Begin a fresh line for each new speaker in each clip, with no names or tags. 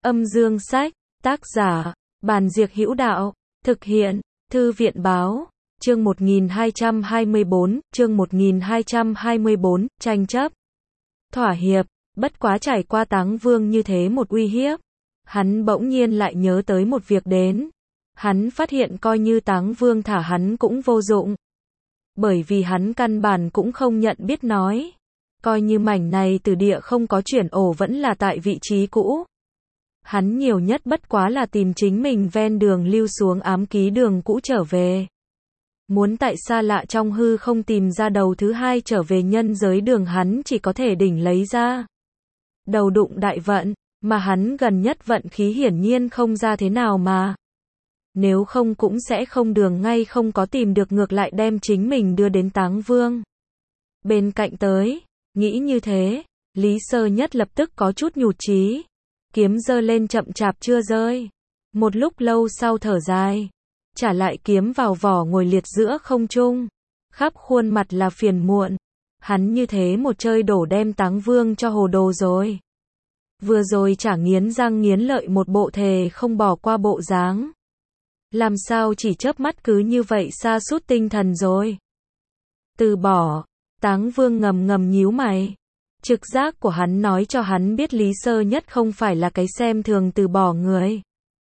Âm dương sách, tác giả, Bàn Diệc Hữu Đạo, thực hiện, Thư viện báo, chương 1224, tranh chấp, thỏa hiệp, bất quá trải qua Táng Vương như thế một uy hiếp. Hắn bỗng nhiên lại nhớ tới một việc đến. Hắn phát hiện coi như Táng Vương thả hắn cũng vô dụng. Bởi vì hắn căn bản cũng không nhận biết nói. Coi như mảnh này từ địa không có chuyển ổ vẫn là tại vị trí cũ. Hắn nhiều nhất bất quá là tìm chính mình ven đường lưu xuống ám ký đường cũ trở về. Muốn tại xa lạ trong hư không tìm ra đầu thứ hai trở về nhân giới đường hắn chỉ có thể đỉnh lấy ra. Đầu đụng đại vận, mà hắn gần nhất vận khí hiển nhiên không ra thế nào mà. Nếu không cũng sẽ không đường ngay không có tìm được ngược lại đem chính mình đưa đến Táng Vương. Bên cạnh tới, nghĩ như thế, Lý Sơ Nhất lập tức có chút nhụt chí. Kiếm giơ lên chậm chạp chưa rơi. Một lúc lâu sau thở dài. Trả lại kiếm vào vỏ ngồi liệt giữa không trung. Khắp khuôn mặt là phiền muộn. Hắn như thế một chơi đổ đem Táng Vương cho hồ đồ rồi. Vừa rồi chả nghiến răng nghiến lợi một bộ thề không bỏ qua bộ dáng. Làm sao chỉ chớp mắt cứ như vậy sa sút tinh thần rồi. Từ bỏ. Táng Vương ngầm ngầm nhíu mày. Trực giác của hắn nói cho hắn biết Lý Sơ Nhất không phải là cái xem thường từ bỏ người.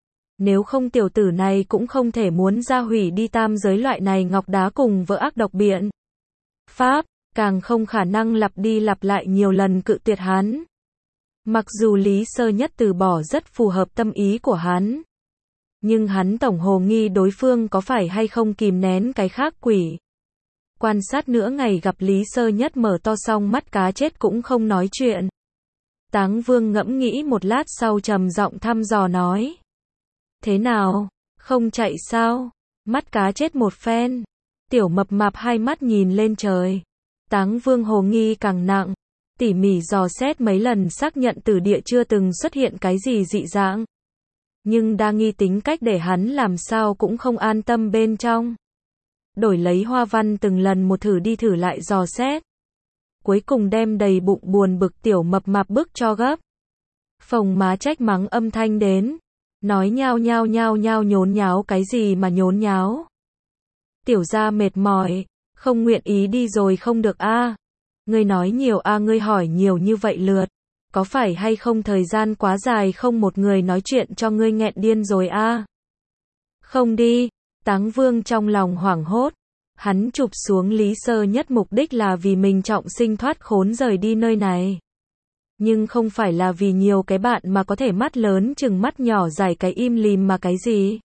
Nếu không tiểu tử này cũng không thể muốn ra hủy đi tam giới loại này ngọc đá cùng vỡ ác độc biện. Pháp, càng không khả năng lặp đi lặp lại nhiều lần cự tuyệt hắn. Mặc dù Lý Sơ Nhất từ bỏ rất phù hợp tâm ý của hắn. Nhưng hắn tổng hồ nghi đối phương có phải hay không kìm nén cái khác quỷ. Quan sát nửa ngày gặp Lý Sơ Nhất mở to song mắt cá chết cũng không nói chuyện. Táng Vương ngẫm nghĩ một lát sau trầm giọng thăm dò nói. Thế nào? Không chạy sao? Mắt cá chết một phen. Tiểu mập mạp hai mắt nhìn lên trời. Táng Vương hồ nghi càng nặng. Tỉ mỉ dò xét mấy lần xác nhận từ địa chưa từng xuất hiện cái gì dị dạng. Nhưng đa nghi tính cách để hắn làm sao cũng không an tâm bên trong. Đổi lấy hoa văn từng lần một thử đi thử lại dò xét. Cuối cùng đem đầy bụng buồn bực tiểu mập mạp bức cho gấp. Phồng má trách mắng âm thanh đến. Nói nhao nhốn nháo cái gì mà nhốn nháo. Tiểu gia mệt mỏi. Không nguyện ý đi rồi không được a. Ngươi nói nhiều a, ngươi hỏi nhiều như vậy lượt. Có phải hay không thời gian quá dài không một người nói chuyện cho ngươi nghẹn điên rồi a. Không đi. Táng Vương trong lòng hoảng hốt. Hắn chụp xuống Lý Sơ Nhất mục đích là vì mình trọng sinh thoát khốn rời đi nơi này. Nhưng không phải là vì nhiều cái bạn mà có thể mắt lớn chừng mắt nhỏ giải cái im lìm mà cái gì.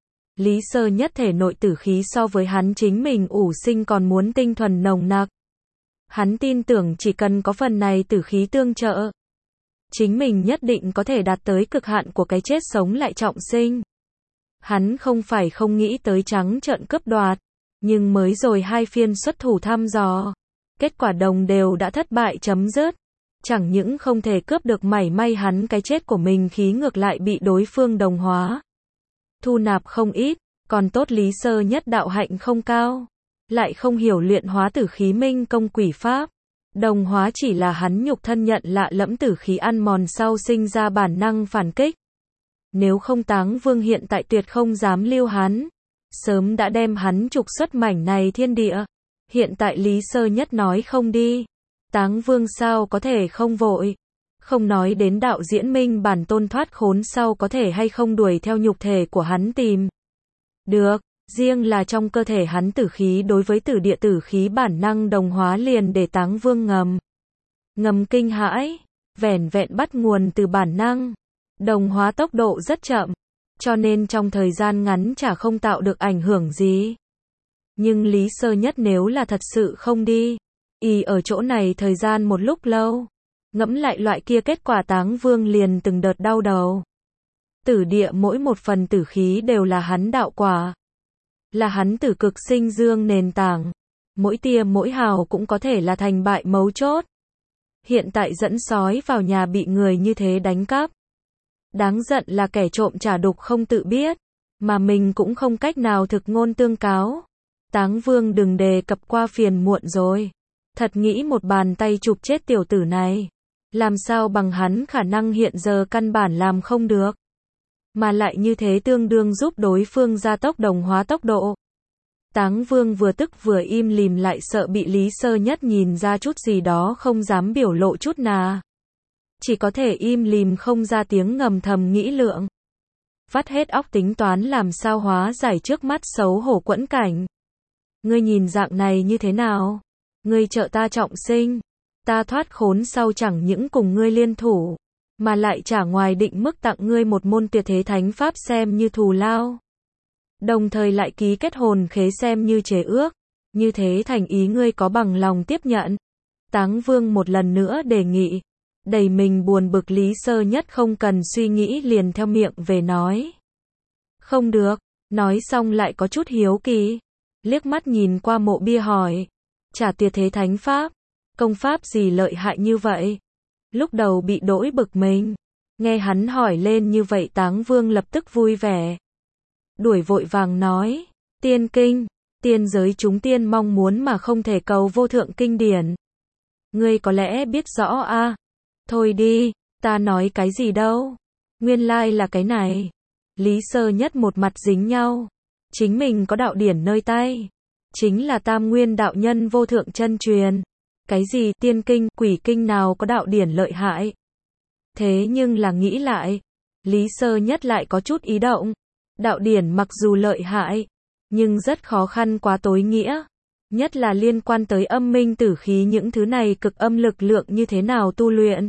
Lý Sơ Nhất thể nội tử khí so với hắn chính mình ủ sinh còn muốn tinh thuần nồng nặc. Hắn tin tưởng chỉ cần có phần này tử khí tương trợ. Chính mình nhất định có thể đạt tới cực hạn của cái chết sống lại trọng sinh. Hắn không phải không nghĩ tới trắng trợn cướp đoạt, nhưng mới rồi hai phiên xuất thủ thăm dò, kết quả đồng đều đã thất bại chấm dứt. Chẳng những không thể cướp được mảy may hắn cái chết của mình khí ngược lại bị đối phương đồng hóa. Thu nạp không ít, còn tốt Lý Sơ Nhất đạo hạnh không cao, lại không hiểu luyện hóa tử khí minh công quỷ pháp. Đồng hóa chỉ là hắn nhục thân nhận lạ lẫm tử khí ăn mòn sau sinh ra bản năng phản kích. Nếu không Táng Vương hiện tại tuyệt không dám lưu hắn. Sớm đã đem hắn trục xuất mảnh này thiên địa. Hiện tại Lý Sơ Nhất nói không đi. Táng Vương sao có thể không vội. Không nói đến đạo diễn minh bản tôn thoát khốn sau có thể hay không đuổi theo nhục thể của hắn tìm. Được, riêng là trong cơ thể hắn tử khí đối với tử địa tử khí bản năng đồng hóa liền để Táng Vương ngầm kinh hãi. Vẻn vẹn bắt nguồn từ bản năng. Đồng hóa tốc độ rất chậm, cho nên trong thời gian ngắn chả không tạo được ảnh hưởng gì. Nhưng Lý Sơ Nhất nếu là thật sự không đi, y ở chỗ này thời gian một lúc lâu, ngẫm lại loại kia kết quả Táng Vương liền từng đợt đau đầu. Tử địa mỗi một phần tử khí đều là hắn đạo quả, là hắn tử cực sinh dương nền tảng, mỗi tia mỗi hào cũng có thể là thành bại mấu chốt. Hiện tại dẫn sói vào nhà bị người như thế đánh cắp. Đáng giận là kẻ trộm trả đục không tự biết, mà mình cũng không cách nào thực ngôn tương cáo. Táng Vương đừng đề cập qua phiền muộn rồi. Thật nghĩ một bàn tay chụp chết tiểu tử này. Làm sao bằng hắn khả năng hiện giờ căn bản làm không được. Mà lại như thế tương đương giúp đối phương gia tốc đồng hóa tốc độ. Táng Vương vừa tức vừa im lìm, lại sợ bị Lý Sơ Nhất nhìn ra chút gì đó, không dám biểu lộ chút nào. Chỉ có thể im lìm không ra tiếng, ngầm thầm nghĩ lượng. Vắt hết óc tính toán làm sao hóa giải trước mắt xấu hổ quẫn cảnh. Ngươi nhìn dạng này như thế nào? Ngươi trợ ta trọng sinh. Ta thoát khốn sau chẳng những cùng ngươi liên thủ, mà lại trả ngoài định mức tặng ngươi một môn tuyệt thế thánh pháp xem như thù lao. Đồng thời lại ký kết hồn khế xem như chế ước. Như thế thành ý ngươi có bằng lòng tiếp nhận? Táng Vương một lần nữa đề nghị. Đầy mình buồn bực, Lý Sơ Nhất không cần suy nghĩ liền theo miệng về nói. Không được. Nói xong lại có chút hiếu kỳ. Liếc mắt nhìn qua mộ bia hỏi. Trả tuyệt thế thánh pháp. Công pháp gì lợi hại như vậy? Lúc đầu bị đỗi bực mình. Nghe hắn hỏi lên như vậy, Táng Vương lập tức vui vẻ. Đuổi vội vàng nói. Tiên kinh. Tiên giới chúng tiên mong muốn mà không thể cầu vô thượng kinh điển. Ngươi có lẽ biết rõ a. Thôi đi, ta nói cái gì đâu. Nguyên lai là cái này. Lý Sơ Nhất một mặt dính nhau. Chính mình có đạo điển nơi tay. Chính là Tam Nguyên đạo nhân vô thượng chân truyền. Cái gì tiên kinh, quỷ kinh nào có đạo điển lợi hại. Thế nhưng là nghĩ lại. Lý Sơ Nhất lại có chút ý động. Đạo điển mặc dù lợi hại, nhưng rất khó khăn quá tối nghĩa. Nhất là liên quan tới âm minh tử khí, những thứ này cực âm lực lượng như thế nào tu luyện.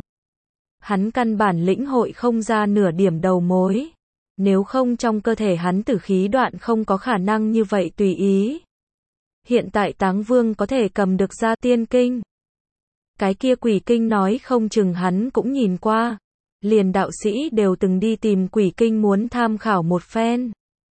Hắn căn bản lĩnh hội không ra nửa điểm đầu mối. Nếu không trong cơ thể hắn tử khí đoạn không có khả năng như vậy tùy ý. Hiện tại Táng Vương có thể cầm được ra tiên kinh. Cái kia quỷ kinh nói không chừng hắn cũng nhìn qua. Liền đạo sĩ đều từng đi tìm quỷ kinh muốn tham khảo một phen.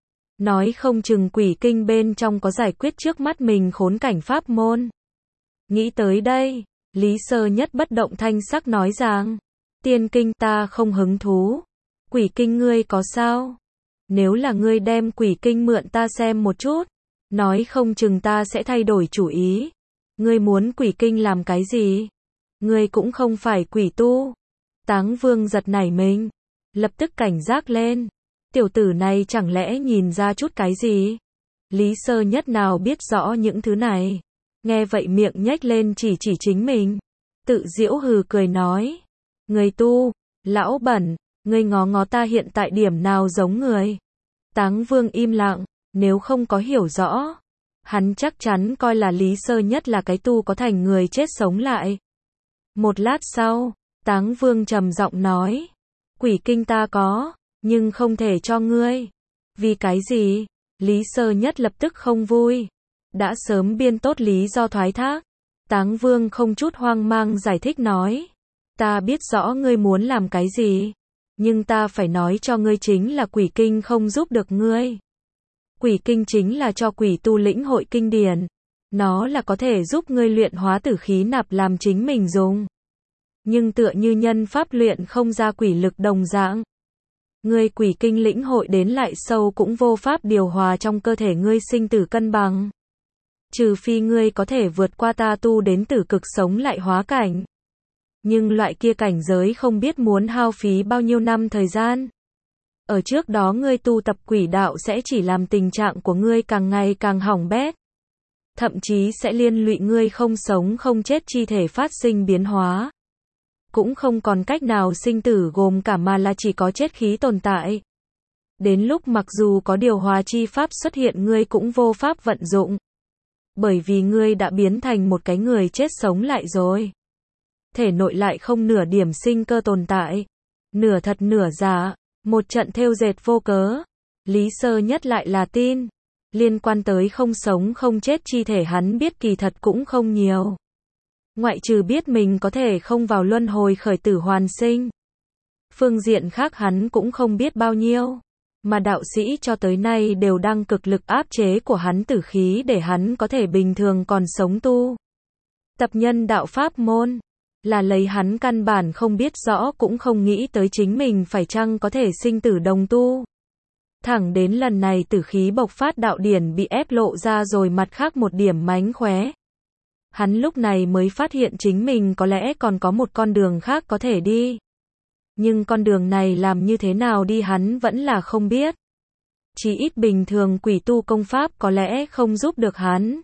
Nói không chừng quỷ kinh bên trong có giải quyết trước mắt mình khốn cảnh pháp môn. Nghĩ tới đây, Lý Sơ Nhất bất động thanh sắc nói rằng. Tiên kinh ta không hứng thú. Quỷ kinh ngươi có sao? Nếu là ngươi đem quỷ kinh mượn ta xem một chút, nói không chừng ta sẽ thay đổi chủ ý. Ngươi muốn quỷ kinh làm cái gì? Ngươi cũng không phải quỷ tu. Táng Vương giật nảy mình, lập tức cảnh giác lên. Tiểu tử này chẳng lẽ nhìn ra chút cái gì? Lý Sơ Nhất nào biết rõ những thứ này. Nghe vậy miệng nhếch lên chỉ chính mình. Tự giễu hừ cười nói. Người tu, lão bẩn, ngươi ngó ngó ta hiện tại điểm nào giống người. Táng Vương im lặng, nếu không có hiểu rõ. Hắn chắc chắn coi là Lý Sơ Nhất là cái tu có thành người chết sống lại. Một lát sau, Táng Vương trầm giọng nói. Quỷ kinh ta có, nhưng không thể cho ngươi. Vì cái gì? Lý Sơ Nhất lập tức không vui. Đã sớm biên tốt lý do thoái thác. Táng Vương không chút hoang mang giải thích nói. Ta biết rõ ngươi muốn làm cái gì. Nhưng ta phải nói cho ngươi chính là quỷ kinh không giúp được ngươi. Quỷ kinh chính là cho quỷ tu lĩnh hội kinh điển. Nó là có thể giúp ngươi luyện hóa tử khí nạp làm chính mình dùng. Nhưng tựa như nhân pháp luyện không ra quỷ lực đồng dạng. Ngươi quỷ kinh lĩnh hội đến lại sâu cũng vô pháp điều hòa trong cơ thể ngươi sinh tử cân bằng. Trừ phi ngươi có thể vượt qua ta tu đến tử cực sống lại hóa cảnh. Nhưng loại kia cảnh giới không biết muốn hao phí bao nhiêu năm thời gian. Ở trước đó ngươi tu tập quỷ đạo sẽ chỉ làm tình trạng của ngươi càng ngày càng hỏng bét. Thậm chí sẽ liên lụy ngươi không sống không chết chi thể phát sinh biến hóa. Cũng không còn cách nào sinh tử gồm cả mà là chỉ có chết khí tồn tại. Đến lúc mặc dù có điều hòa chi pháp xuất hiện ngươi cũng vô pháp vận dụng. Bởi vì ngươi đã biến thành một cái người chết sống lại rồi. Thể nội lại không nửa điểm sinh cơ tồn tại. Nửa thật nửa giả, một trận thêu dệt vô cớ. Lý Sơ Nhất lại là tin. Liên quan tới không sống không chết chi thể hắn biết kỳ thật cũng không nhiều. Ngoại trừ biết mình có thể không vào luân hồi khởi tử hoàn sinh. Phương diện khác hắn cũng không biết bao nhiêu. Mà đạo sĩ cho tới nay đều đang cực lực áp chế của hắn tử khí để hắn có thể bình thường còn sống tu. Tập nhân đạo pháp môn. Là lấy hắn căn bản không biết rõ cũng không nghĩ tới chính mình phải chăng có thể sinh tử đồng tu. Thẳng đến lần này tử khí bộc phát đạo điển bị ép lộ ra rồi mặt khác một điểm mánh khóe. Hắn lúc này mới phát hiện chính mình có lẽ còn có một con đường khác có thể đi. Nhưng con đường này làm như thế nào đi hắn vẫn là không biết. Chỉ ít bình thường quỷ tu công pháp có lẽ không giúp được hắn.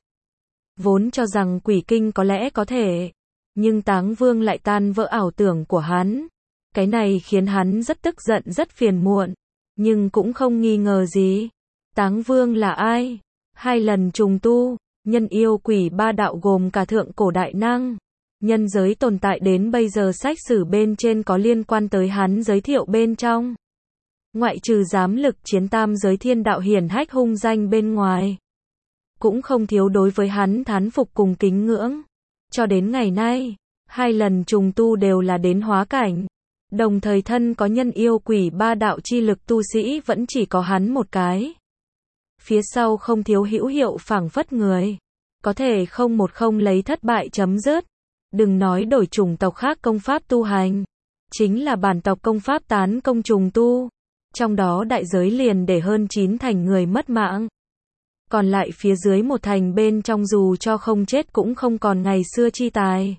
Vốn cho rằng quỷ kinh có lẽ có thể. Nhưng Táng Vương lại tan vỡ ảo tưởng của hắn. Cái này khiến hắn rất tức giận rất phiền muộn. Nhưng cũng không nghi ngờ gì. Táng Vương là ai? 2 lần trùng tu, nhân yêu quỷ 3 đạo gồm cả thượng cổ đại năng. Nhân giới tồn tại đến bây giờ sách sử bên trên có liên quan tới hắn giới thiệu bên trong. Ngoại trừ giám lực chiến tam giới thiên đạo hiển hách hung danh bên ngoài. Cũng không thiếu đối với hắn thán phục cùng kính ngưỡng. Cho đến ngày nay, 2 lần trùng tu đều là đến hóa cảnh. Đồng thời thân có nhân yêu quỷ 3 đạo chi lực tu sĩ vẫn chỉ có hắn một cái. Phía sau không thiếu hữu hiệu phảng phất người. Có thể không một không lấy thất bại chấm dứt. Đừng nói đổi chủng tộc khác công pháp tu hành. Chính là bản tộc công pháp tán công trùng tu. Trong đó đại giới liền để hơn 9 thành người mất mạng. Còn lại phía dưới 1 thành bên trong dù cho không chết cũng không còn ngày xưa chi tài.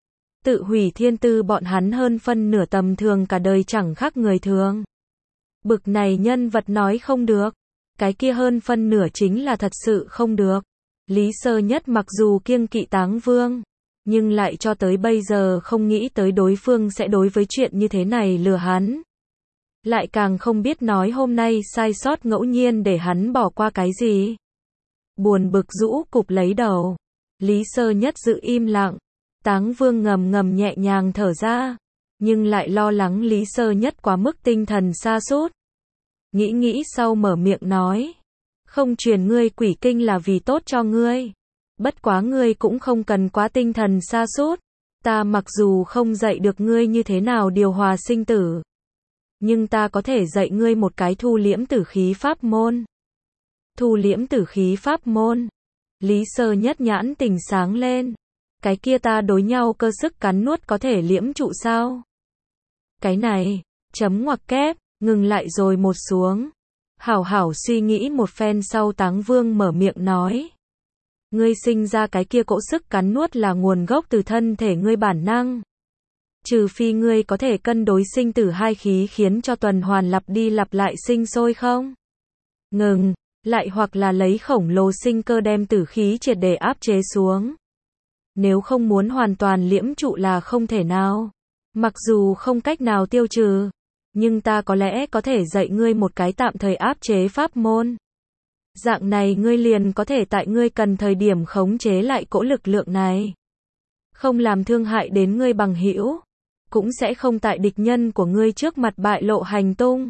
Tự hủy thiên tư bọn hắn hơn phân nửa tầm thường cả đời chẳng khác người thường. Bực này nhân vật nói không được. Cái kia hơn phân nửa chính là thật sự không được. Lý Sơ Nhất mặc dù kiêng kỵ Táng Vương, nhưng lại cho tới bây giờ không nghĩ tới đối phương sẽ đối với chuyện như thế này lừa hắn. Lại càng không biết nói hôm nay sai sót ngẫu nhiên để hắn bỏ qua cái gì. Buồn bực rũ cụp lấy đầu. Lý Sơ Nhất giữ im lặng. Táng Vương ngầm ngầm nhẹ nhàng thở ra. Nhưng lại lo lắng Lý Sơ Nhất quá mức tinh thần sa sút. Nghĩ sau mở miệng nói. Không truyền ngươi quỷ kinh là vì tốt cho ngươi. Bất quá ngươi cũng không cần quá tinh thần sa sút. Ta mặc dù không dạy được ngươi như thế nào điều hòa sinh tử. Nhưng ta có thể dạy ngươi một cái thu liễm tử khí pháp môn. Thu liễm tử khí pháp môn. Lý Sơ Nhất nhãn tình sáng lên. Cái kia ta đối nhau cơ sức cắn nuốt có thể liễm trụ sao? Cái này, chấm ngoặc kép, ngừng lại rồi một xuống. Hảo hảo suy nghĩ một phen sau Táng Vương mở miệng nói. Ngươi sinh ra cái kia cỗ sức cắn nuốt là nguồn gốc từ thân thể ngươi bản năng. Trừ phi ngươi có thể cân đối sinh tử hai khí khiến cho tuần hoàn lặp đi lặp lại sinh sôi không? Ngừng, lại hoặc là lấy khổng lồ sinh cơ đem tử khí triệt để áp chế xuống. Nếu không muốn hoàn toàn liễm trụ là không thể nào. Mặc dù không cách nào tiêu trừ, nhưng ta có lẽ có thể dạy ngươi một cái tạm thời áp chế pháp môn. Dạng này ngươi liền có thể tại ngươi cần thời điểm khống chế lại cỗ lực lượng này. Không làm thương hại đến ngươi bằng hữu, cũng sẽ không tại địch nhân của ngươi trước mặt bại lộ hành tung.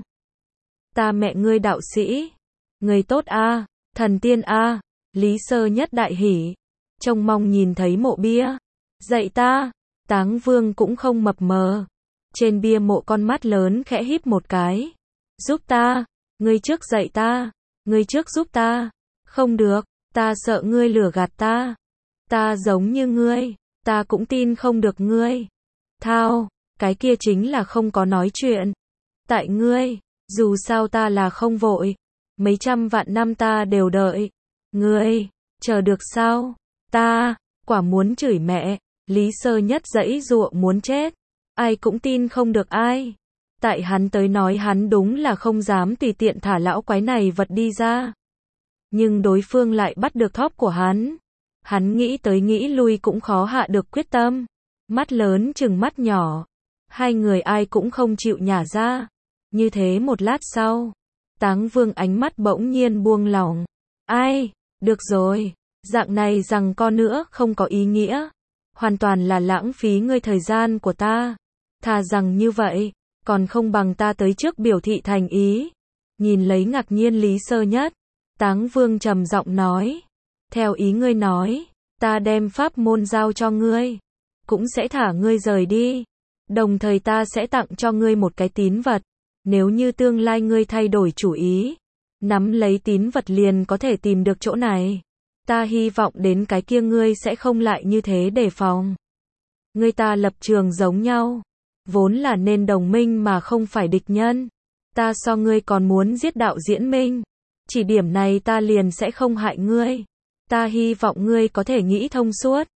Ta mẹ ngươi đạo sĩ, người tốt a, thần tiên a. Lý Sơ Nhất đại hỉ, trông mong nhìn thấy mộ bia. Dạy ta. Táng Vương cũng không mập mờ. Trên bia mộ con mắt lớn khẽ híp một cái. Giúp ta. Ngươi trước dạy ta. Ngươi trước giúp ta. Không được, ta sợ ngươi lừa gạt ta. Ta giống như ngươi, ta cũng tin không được ngươi. Thao, cái kia chính là không có nói chuyện. Tại ngươi, dù sao ta là không vội. Mấy trăm vạn năm ta đều đợi. Ngươi, chờ được sao? Ta, quả muốn chửi mẹ. Lý Sơ Nhất giãy giụa muốn chết. Ai cũng tin không được ai. Tại hắn tới nói hắn đúng là không dám tùy tiện thả lão quái này vật đi ra. Nhưng đối phương lại bắt được thóp của hắn. Hắn nghĩ tới nghĩ lui cũng khó hạ được quyết tâm. Mắt lớn chừng mắt nhỏ. Hai người ai cũng không chịu nhả ra. Như thế một lát sau, Táng Vương ánh mắt bỗng nhiên buông lỏng. Ai, được rồi, dạng này rằng con nữa không có ý nghĩa. Hoàn toàn là lãng phí ngươi thời gian của ta. Thà rằng như vậy, còn không bằng ta tới trước biểu thị thành ý. Nhìn lấy ngạc nhiên Lý Sơ Nhất, Táng Vương trầm giọng nói. Theo ý ngươi nói, ta đem pháp môn giao cho ngươi. Cũng sẽ thả ngươi rời đi. Đồng thời ta sẽ tặng cho ngươi một cái tín vật. Nếu như tương lai ngươi thay đổi chủ ý, nắm lấy tín vật liền có thể tìm được chỗ này. Ta hy vọng đến cái kia ngươi sẽ không lại như thế đề phòng. Ngươi ta lập trường giống nhau. Vốn là nên đồng minh mà không phải địch nhân. Ta so ngươi còn muốn giết đạo diễn minh. Chỉ điểm này ta liền sẽ không hại ngươi. Ta hy vọng ngươi có thể nghĩ thông suốt.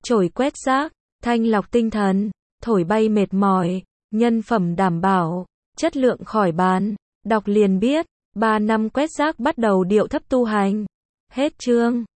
chổi quét rác, thanh lọc tinh thần, thổi bay mệt mỏi, nhân phẩm đảm bảo, chất lượng khỏi bàn. Đọc liền biết, 3 năm quét rác bắt đầu điệu thấp tu hành. Hết chương.